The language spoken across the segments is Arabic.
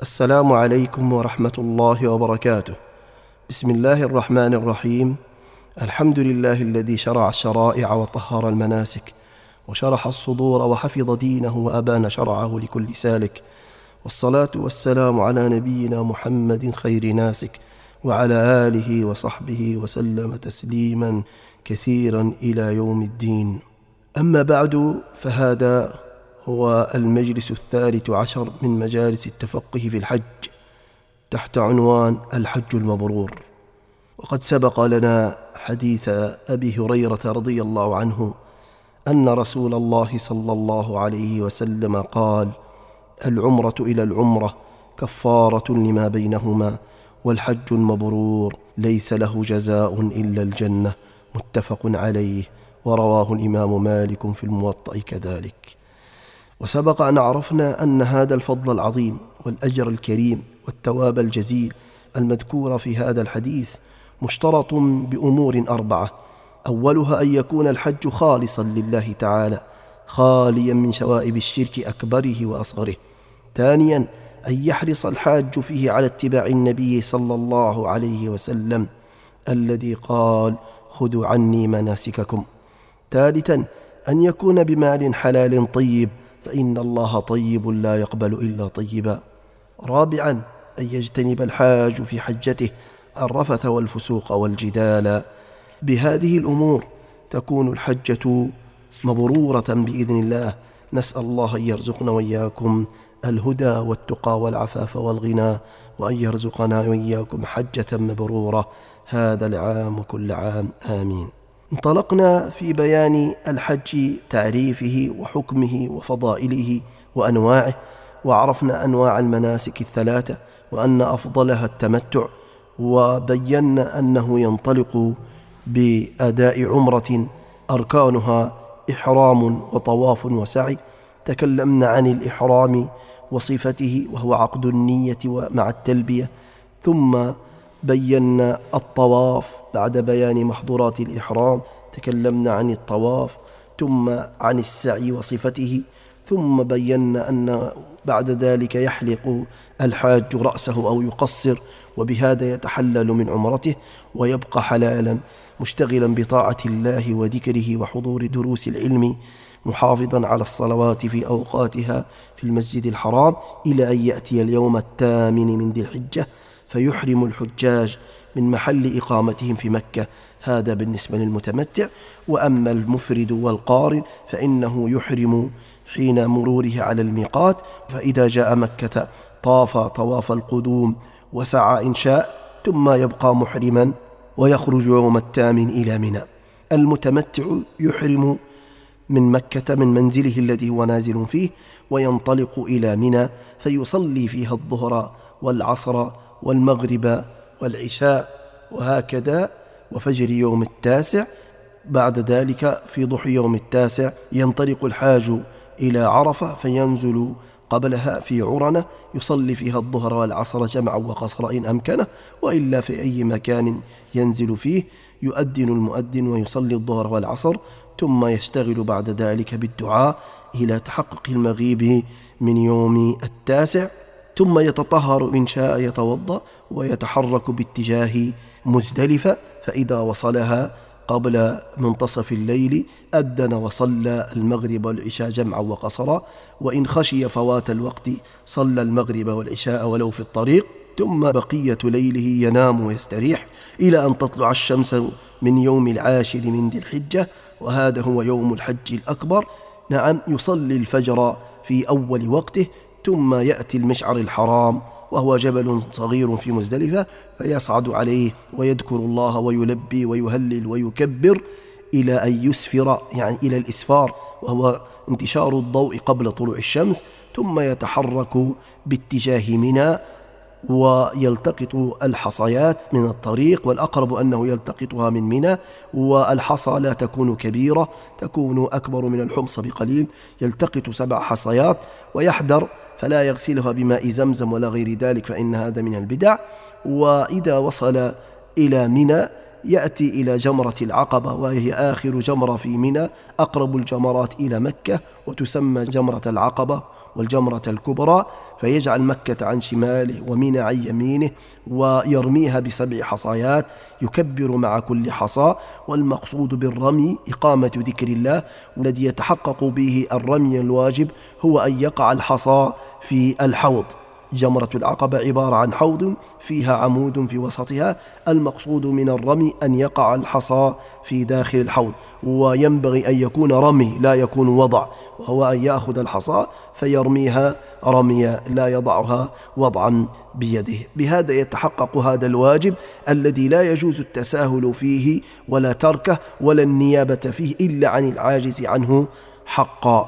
السلام عليكم ورحمة الله وبركاته. بسم الله الرحمن الرحيم. الحمد لله الذي شرع الشرائع وطهر المناسك وشرح الصدور وحفظ دينه وأبان شرعه لكل سالك، والصلاة والسلام على نبينا محمد خير ناسك وعلى آله وصحبه وسلم تسليما كثيرا إلى يوم الدين. أما بعد، فهذا هو المجلس 13 من مجالس التفقه في الحج تحت عنوان الحج المبرور. وقد سبق لنا حديث أبي هريرة رضي الله عنه أن رسول الله صلى الله عليه وسلم قال: العمرة إلى العمرة كفارة لما بينهما، والحج المبرور ليس له جزاء إلا الجنة. متفق عليه، ورواه الإمام مالك في الموطأ كذلك. وسبق أن عرفنا أن هذا الفضل العظيم والأجر الكريم والثواب الجزيل المذكور في هذا الحديث مشترط بأمور 4: أولها أن يكون الحج خالصا لله تعالى، خاليا من شوائب الشرك أكبره وأصغره. ثانيا، أن يحرص الحاج فيه على اتباع النبي صلى الله عليه وسلم الذي قال: خذوا عني مناسككم. ثالثا، أن يكون بمال حلال طيب، فإن الله طيب لا يقبل إلا طيبا. رابعا، أن يجتنب الحاج في حجته الرفث والفسوق والجدال. بهذه الأمور تكون الحجة مبرورة بإذن الله. نسأل الله أن يرزقنا وإياكم الهدى والتقى والعفاف والغنى، وأن يرزقنا وإياكم حجة مبرورة هذا العام وكل عام، آمين. انطلقنا في بيان الحج، تعريفه وحكمه وفضائله وأنواعه، وعرفنا أنواع المناسك 3، وأن أفضلها التمتع، وبينا أنه ينطلق بأداء عمرة أركانها إحرام وطواف وسعي. تكلمنا عن الإحرام وصفته، وهو عقد النية مع التلبية. ثم بينا الطواف بعد بيان محظورات الإحرام. تكلمنا عن الطواف، ثم عن السعي وصفته. ثم بينا أن بعد ذلك يحلق الحاج رأسه أو يقصر، وبهذا يتحلل من عمرته ويبقى حلالا مشتغلا بطاعة الله وذكره وحضور دروس العلم، محافظا على الصلوات في أوقاتها في المسجد الحرام، إلى أن يأتي اليوم 8 من ذي الحجة فيحرم الحجاج من محل إقامتهم في مكة. هذا بالنسبة للمتمتع. وأما المفرد والقارن فإنه يحرم حين مروره على الميقات، فإذا جاء مكة طاف طواف القدوم وسعى إن شاء، ثم يبقى محرما ويخرج يوم 8 إلى منى. المتمتع يحرم من مكة من منزله الذي هو نازل فيه، وينطلق إلى منى فيصلي فيها الظهر والعصر والمغرب والعشاء، وهكذا، وفجر يوم 9. بعد ذلك في ضحى يوم 9 ينطلق الحاج إلى عرفة فينزل قبلها في عرنة، يصلي فيها الظهر والعصر جمعا وقصرا إن أمكنه، وإلا في أي مكان ينزل فيه يؤذن المؤذن ويصلي الظهر والعصر، ثم يشتغل بعد ذلك بالدعاء إلى تحقق المغيب من يوم 9. ثم يتطهر إن شاء، يتوضأ ويتحرك باتجاه مزدلفة، فإذا وصلها قبل منتصف الليل أذن وصلى المغرب والعشاء جمعا وقصرا، وإن خشي فوات الوقت صلى المغرب والعشاء ولو في الطريق. ثم بقية ليله ينام ويستريح إلى أن تطلع الشمس من يوم 10 من ذي الحجة، وهذا هو يوم الحج الأكبر. نعم، يصلي الفجر في أول وقته، ثم يأتي المشعر الحرام وهو جبل صغير في مزدلفة، فيصعد عليه ويذكر الله ويلبي ويهلل ويكبر إلى أن يسفر، يعني إلى الإسفار، وهو انتشار الضوء قبل طلوع الشمس. ثم يتحرك باتجاه منى ويلتقط الحصيات من الطريق، والأقرب أنه يلتقطها من منى، والحصى لا تكون كبيرة، تكون أكبر من الحمص بقليل. يلتقط 7 حصيات ويحذر فلا يغسلها بماء زمزم ولا غير ذلك، فإن هذا من البدع. وإذا وصل إلى منى يأتي إلى جمرة العقبة، وهي آخر جمرة في منى، أقرب الجمرات إلى مكة، وتسمى جمرة العقبة والجمرة الكبرى، فيجعل مكة عن شماله ومنى عن يمينه، ويرميها ب7 حصيات، يكبر مع كل حصى. والمقصود بالرمي إقامة ذكر الله، والذي يتحقق به الرمي الواجب هو أن يقع الحصى في الحوض. جمرة العقبة عبارة عن حوض فيها عمود في وسطها، المقصود من الرمي أن يقع الحصى في داخل الحوض، وينبغي أن يكون رمي لا يكون وضع، وهو أن يأخذ الحصى فيرميها رميا لا يضعها وضعا بيده. بهذا يتحقق هذا الواجب الذي لا يجوز التساهل فيه ولا تركه ولا النيابة فيه إلا عن العاجز عنه حقا.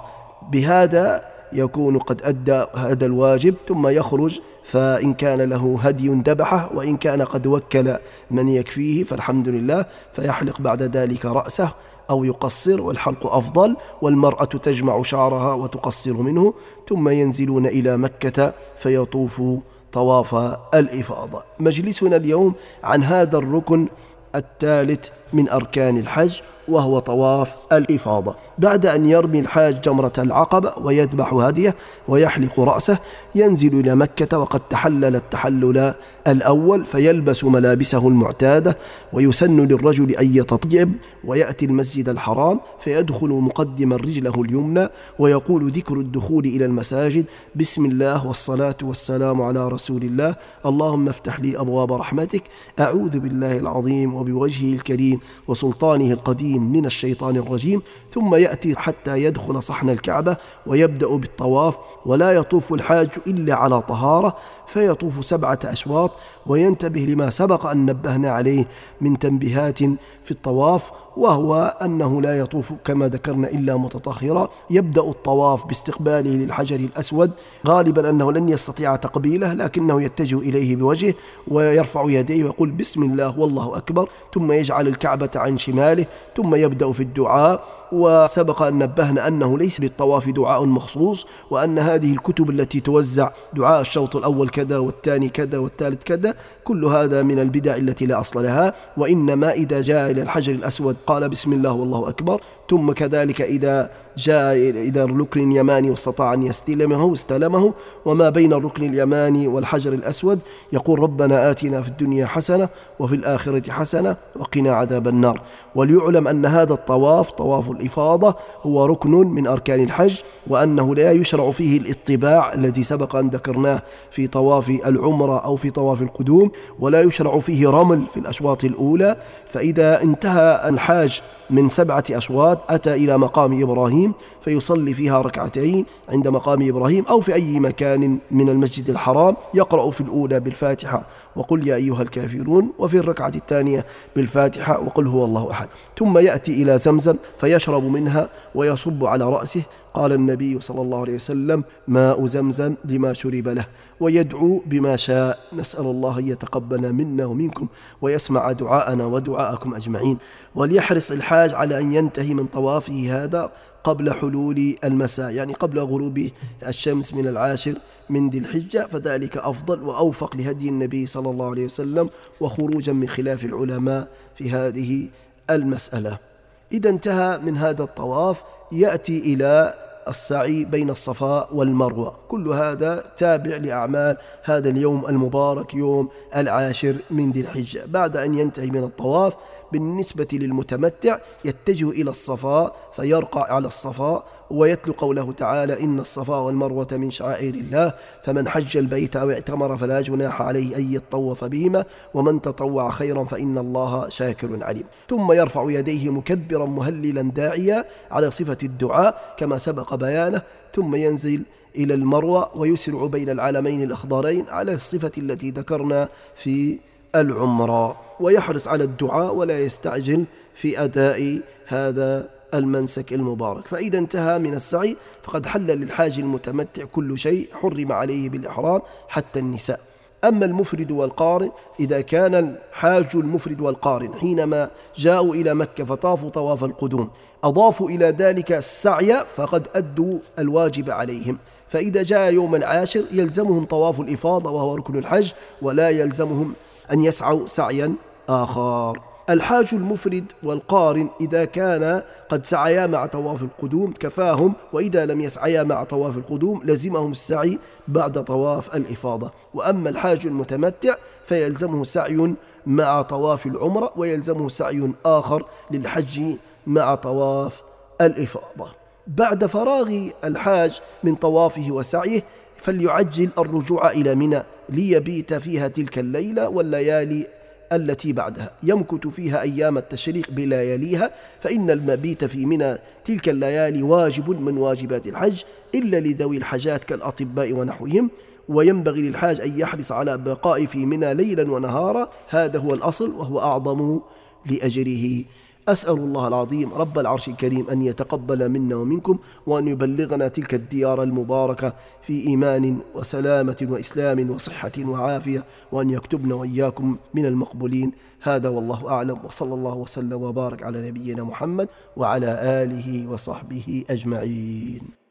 بهذا يكون قد أدى هذا الواجب، ثم يخرج، فإن كان له هدي ذبحه، وإن كان قد وكل من يكفيه فالحمد لله، فيحلق بعد ذلك رأسه أو يقصر، والحلق أفضل، والمرأة تجمع شعرها وتقصر منه، ثم ينزلون إلى مكة فيطوفوا طواف الإفاضة. مجلسنا اليوم عن هذا الركن الثالث من أركان الحج، وهو طواف الإفاضة. بعد أن يرمي الحاج جمرة العقبة ويذبح هديه ويحلق رأسه، ينزل إلى مكة وقد تحلل التحلل الأول، فيلبس ملابسه المعتادة، ويسن للرجل أن يتطيب، ويأتي المسجد الحرام فيدخل مقدما رجله اليمنى، ويقول ذكر الدخول إلى المساجد: بسم الله والصلاة والسلام على رسول الله، اللهم افتح لي أبواب رحمتك، أعوذ بالله العظيم وبوجهه الكريم وسلطانه القديم من الشيطان الرجيم. ثم يأتي حتى يدخل صحن الكعبة ويبدأ بالطواف، ولا يطوف الحاج إلا على طهارة، فيطوف 7 أشواط. وينتبه لما سبق أن نبهنا عليه من تنبيهات في الطواف، وهو أنه لا يطوف كما ذكرنا إلا متطهرا. يبدأ الطواف باستقباله للحجر الأسود، غالبا أنه لن يستطيع تقبيله، لكنه يتجه إليه بوجهه ويرفع يديه ويقول بسم الله والله أكبر، ثم يجعل الكعبة عن شماله، ثم يبدأ في الدعاء. وسبق أن نبهنا أنه ليس للطواف دعاء مخصوص، وأن هذه الكتب التي توزع دعاء الشوط الأول كذا والثاني كذا والثالث كذا، كل هذا من البدع التي لا أصل لها. وإنما إذا جاء إلى الحجر الأسود قال بسم الله والله أكبر، ثم كذلك إذا جاء إلى الركن اليماني واستطاع أن يستلمه استلمه، وما بين الركن اليماني والحجر الأسود يقول ربنا آتنا في الدنيا حسنة وفي الآخرة حسنة وقنا عذاب النار. وليعلم أن هذا الطواف، طواف الإفاضة، هو ركن من أركان الحج، وأنه لا يشرع فيه الاطباع الذي سبق أن ذكرناه في طواف العمرة أو في طواف القدوم، ولا يشرع فيه رمل في الأشواط الأولى. فإذا انتهى الحاج من 7 أشواط أتى إلى مقام إبراهيم فيصلي فيها 2 ركعتين عند مقام إبراهيم أو في أي مكان من المسجد الحرام، يقرأ في الأولى بالفاتحة وقل يا أيها الكافرون، وفي الركعة الثانية بالفاتحة وقل هو الله أحد. ثم يأتي إلى زمزم فيشرب منها ويصب على رأسه. قال النبي صلى الله عليه وسلم: ماء زمزم لما شرب له، ويدعو بما شاء. نسأل الله أن يتقبل منا ومنكم ويسمع دعاءنا ودعاءكم أجمعين. وليحرص الحاج على أن ينتهي من طوافه هذا قبل حلول المساء، يعني قبل غروب الشمس من 10 من ذي الحجة، فذلك أفضل وأوفق لهدي النبي صلى الله عليه وسلم، وخروجا من خلاف العلماء في هذه المسألة. إذا انتهى من هذا الطواف يأتي إلى السعي بين الصفا والمروة. كل هذا تابع لأعمال هذا اليوم المبارك، يوم 10 من ذي الحجة. بعد أن ينتهي من الطواف، بالنسبة للمتمتع يتجه إلى الصفا فيرقى على الصفا ويتلو قوله تعالى: إن الصفا والمروة من شعائر الله، فمن حج البيت أو اعتمر فلا جناح عليه أن يطوف بهما، ومن تطوع خيرا فإن الله شاكر عليم. ثم يرفع يديه مكبرا مهللا داعيا على صفة الدعاء كما سبق بيانه، ثم ينزل إلى المروة ويسرع بين العلمين الأخضرين على الصفة التي ذكرنا في العمرة، ويحرص على الدعاء ولا يستعجل في أداء هذا المنسك المبارك. فإذا انتهى من السعي فقد حل للحاج المتمتع كل شيء حرم عليه بالإحرام حتى النساء. أما المفرد والقارن، إذا كان الحاج المفرد والقارن حينما جاءوا إلى مكة فطافوا طواف القدوم أضافوا إلى ذلك السعي فقد أدوا الواجب عليهم، فإذا جاء يوم 10 يلزمهم طواف الإفاضة وهو ركن الحج، ولا يلزمهم أن يسعوا سعيا آخر. الحاج المفرد والقارن إذا كان قد سعيا مع طواف القدوم كفاهم، وإذا لم يسعيا مع طواف القدوم لزمهم السعي بعد طواف الإفاضة. وأما الحاج المتمتع فيلزمه سعي مع طواف العمرة، ويلزمه سعي آخر للحج مع طواف الإفاضة. بعد فراغ الحاج من طوافه وسعيه فليعجل الرجوع إلى منى ليبيت فيها تلك الليلة والليالي التي بعدها، يمكث فيها أيام التشريق بلياليها، فإن المبيت في منى تلك الليالي واجب من واجبات الحج إلا لذوي الحاجات كالأطباء ونحوهم، وينبغي للحاج أن يحرص على بقاء في منى ليلا ونهارا، هذا هو الأصل وهو أعظم لأجره. أسأل الله العظيم رب العرش الكريم أن يتقبل منا ومنكم، وأن يبلغنا تلك الديار المباركة في إيمان وسلامة وإسلام وصحة وعافية، وأن يكتبنا وإياكم من المقبولين. هذا والله أعلم، وصلى الله وسلم وبارك على نبينا محمد وعلى آله وصحبه أجمعين.